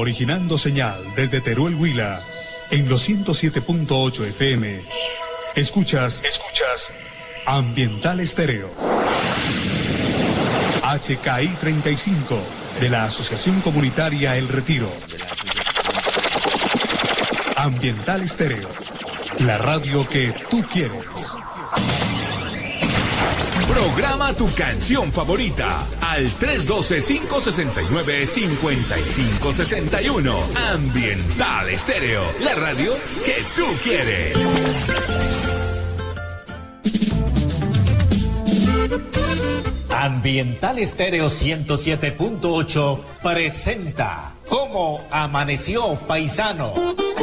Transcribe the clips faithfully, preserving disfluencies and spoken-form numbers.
originando señal desde Teruel, Huila, en los ciento siete punto ocho F M. Escuchas, escuchas Ambiental Estéreo. H K I treinta y cinco, de la Asociación Comunitaria El Retiro. Ambiental Estéreo, la radio que tú quieres. Programa tu canción favorita al tres uno dos, cinco seis nueve, cinco cinco seis uno. Ambiental Estéreo, la radio que tú quieres. Ambiental Estéreo ciento siete punto ocho presenta ¿Cómo amaneció Paisano?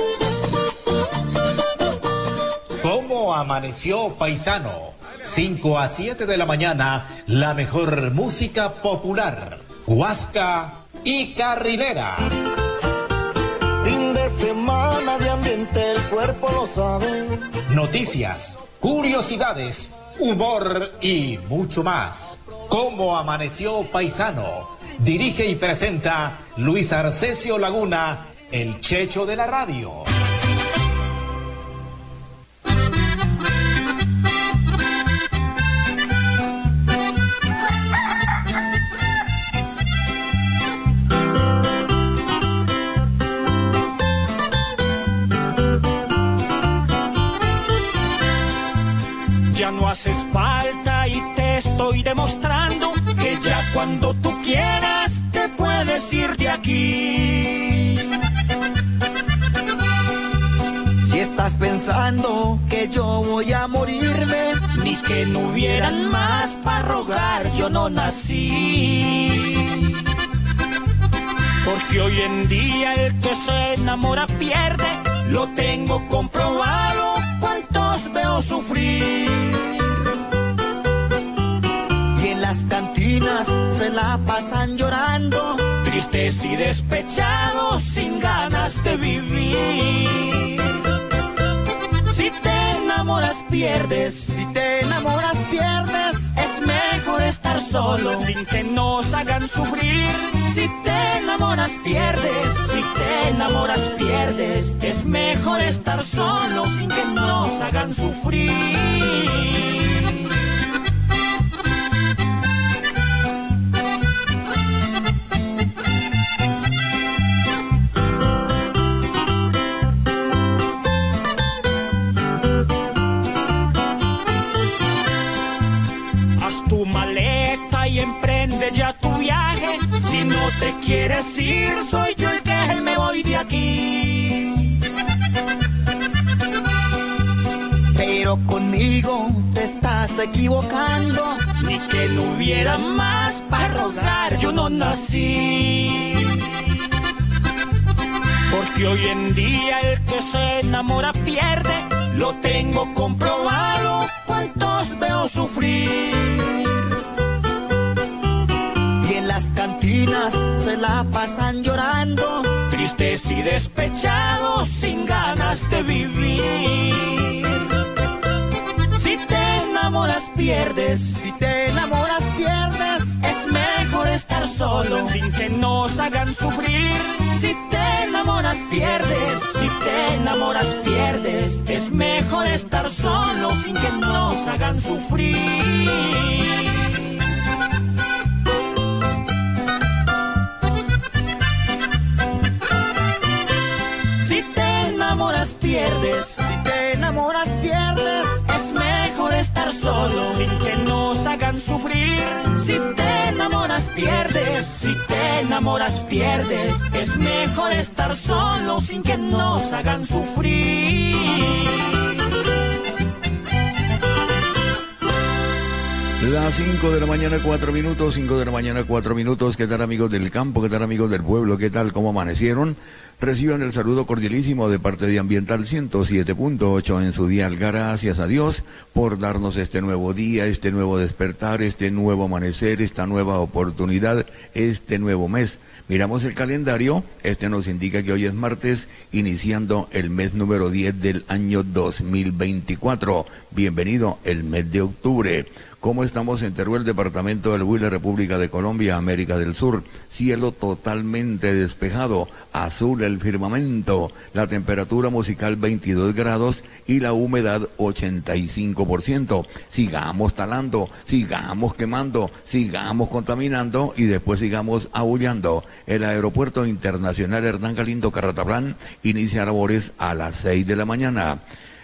¿Cómo amaneció Paisano? cinco a siete de la mañana, la mejor música popular, huasca y carrilera. Fin de semana de ambiente, el cuerpo lo sabe. Noticias, curiosidades, humor y mucho más. ¿Cómo amaneció Paisano? Dirige y presenta Luis Arcesio Laguna, el Checho de la radio. Ya no haces falta y te estoy demostrando que ya cuando tú quieras te puedes ir de aquí. Si estás pensando que yo voy a morirme, Ni que no hubieran más para rogar, yo no nací. Porque hoy en día el que se enamora pierde, lo tengo comprobado, cuántos veo sufrir. y en las cantinas se la pasan llorando, Tristes y despechados, sin ganas de vivir. Si te enamoras pierdes, si te enamoras pierdes, es mejor estar solo, sin que nos hagan sufrir. Si te enamoras pierdes, si te enamoras pierdes, es mejor estar solo, sin que nos hagan sufrir. Tu maleta y emprende ya tu viaje. Si no te quieres ir, soy yo el que me voy de aquí. pero conmigo te estás equivocando. Ni que no hubiera más para rogar, yo no nací. Porque hoy en día el que se enamora pierde, lo tengo comprobado, cuántos veo sufrir. Y en las cantinas se la pasan llorando, tristes y despechados, sin ganas de vivir. Si te enamoras pierdes, si te enamoras pierdes, es mejor estar solo, sin que nos hagan sufrir. Si te enamoras pierdes, si te enamoras pierdes, es mejor estar solo, sin que nos hagan sufrir. Si te enamoras pierdes, si te enamoras pierdes, es mejor estar solo, sin que nos hagan sufrir. Si te enamoras pierdes, si te enamoras pierdes, es mejor estar solo, sin que nos hagan sufrir. Las cinco de la mañana, cuatro minutos, cinco de la mañana, cuatro minutos. ¿Qué tal, amigos del campo? ¿Qué tal, amigos del pueblo? ¿Qué tal? ¿Cómo amanecieron? Reciban el saludo cordialísimo de parte de Ambiental ciento siete punto ocho en su dial. Gracias a Dios por darnos este nuevo día, este nuevo despertar, este nuevo amanecer, esta nueva oportunidad, este nuevo mes. Miramos el calendario, este nos indica que hoy es martes, iniciando el mes número diez del año dos mil veinticuatro. Bienvenido el mes de octubre. cómo estamos en Teruel, departamento del Huila, República de Colombia, América del Sur. Cielo totalmente despejado, azul el firmamento, la temperatura musical veintidós grados y la humedad ochenta y cinco por ciento. Sigamos talando, sigamos quemando, sigamos contaminando y después sigamos aullando. El Aeropuerto Internacional Hernán Galindo Carratablán inicia labores a las seis de la mañana.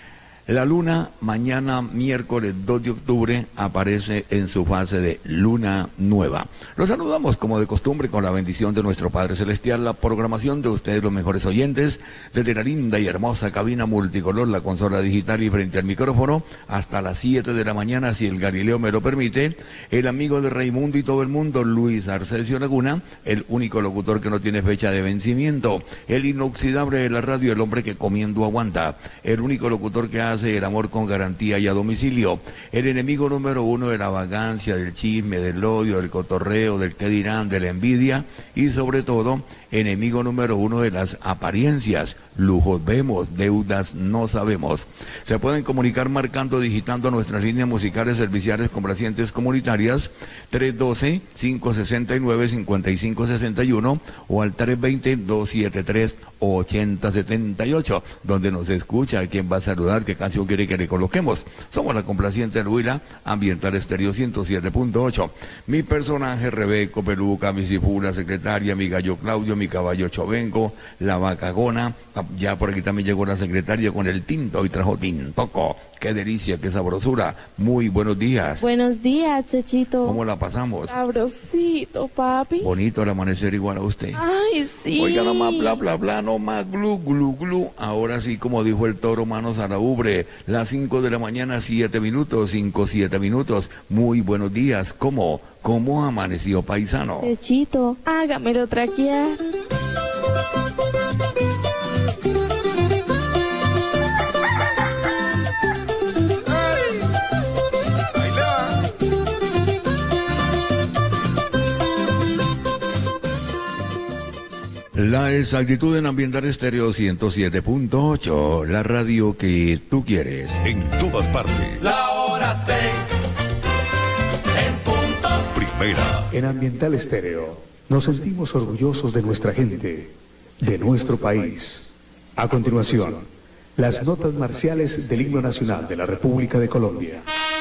La luna mañana miércoles dos de octubre aparece en su fase de luna nueva. Los saludamos como de costumbre con la bendición de nuestro Padre Celestial, la programación de ustedes los mejores oyentes, desde la linda y hermosa cabina multicolor, la consola digital y frente al micrófono, hasta las siete de la mañana, si el Galileo me lo permite, el amigo de Raimundo y todo el mundo, Luis Arcesio Laguna, el único locutor que no tiene fecha de vencimiento, el inoxidable de la radio, el hombre que comiendo aguanta, el único locutor que ha el amor con garantía y a domicilio, el enemigo número uno de la vagancia, del chisme, del odio, del cotorreo, del qué dirán, de la envidia y sobre todo, enemigo número uno de las apariencias. Lujos vemos, deudas no sabemos. Se pueden comunicar marcando, digitando nuestras líneas musicales serviciales complacientes comunitarias tres uno dos, cinco seis nueve, cinco cinco seis uno o al tres dos cero, dos siete tres, ocho cero siete ocho, donde nos escucha, quien va a saludar, qué canción quiere que le coloquemos. Somos la complaciente del Huila, Ambiental Estéreo ciento siete punto ocho. Mi personaje, Rebeco, Peluca, mi cifula, secretaria, mi gallo Claudio, mi caballo Chovenco, la vaca Gona. Ya por aquí también llegó la secretaria con el tinto y trajo tintoco. Qué delicia, qué sabrosura. Muy buenos días. Buenos días, Chechito. ¿Cómo la pasamos? Sabrosito, papi. Bonito el amanecer igual a usted. Ay, sí. Oiga, no más bla, bla, bla, no más glu, glu, glu. Ahora sí, como dijo el toro, manos a la ubre. Las cinco de la mañana, siete minutos, cinco, siete minutos. Muy buenos días. ¿Cómo? ¿Cómo amaneció, paisano? Chechito, hágamelo traquear. La exactitud en Ambiental Estéreo ciento siete punto ocho, la radio que tú quieres. En todas partes. La hora seis, en punto. Primera. En Ambiental Estéreo nos sentimos orgullosos de nuestra gente, de nuestro país. A continuación, las notas marciales del himno nacional de la República de Colombia.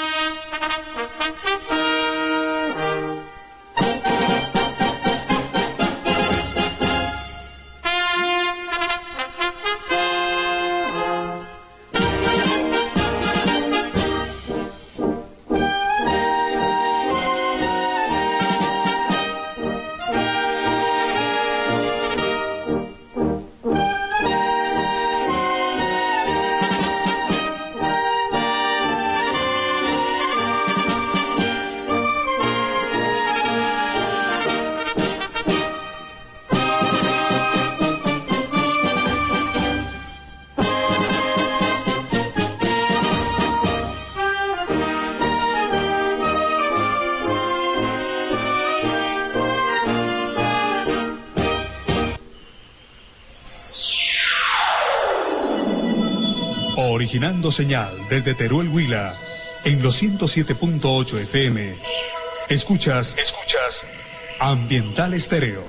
Originando señal desde Teruel, Huila, en los ciento siete punto ocho F M. Escuchas, escuchas Ambiental Estéreo.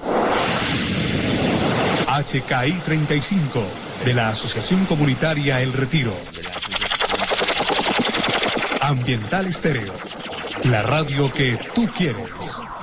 H K I treinta y cinco, de la Asociación Comunitaria El Retiro. Ambiental Estéreo, la radio que tú quieres.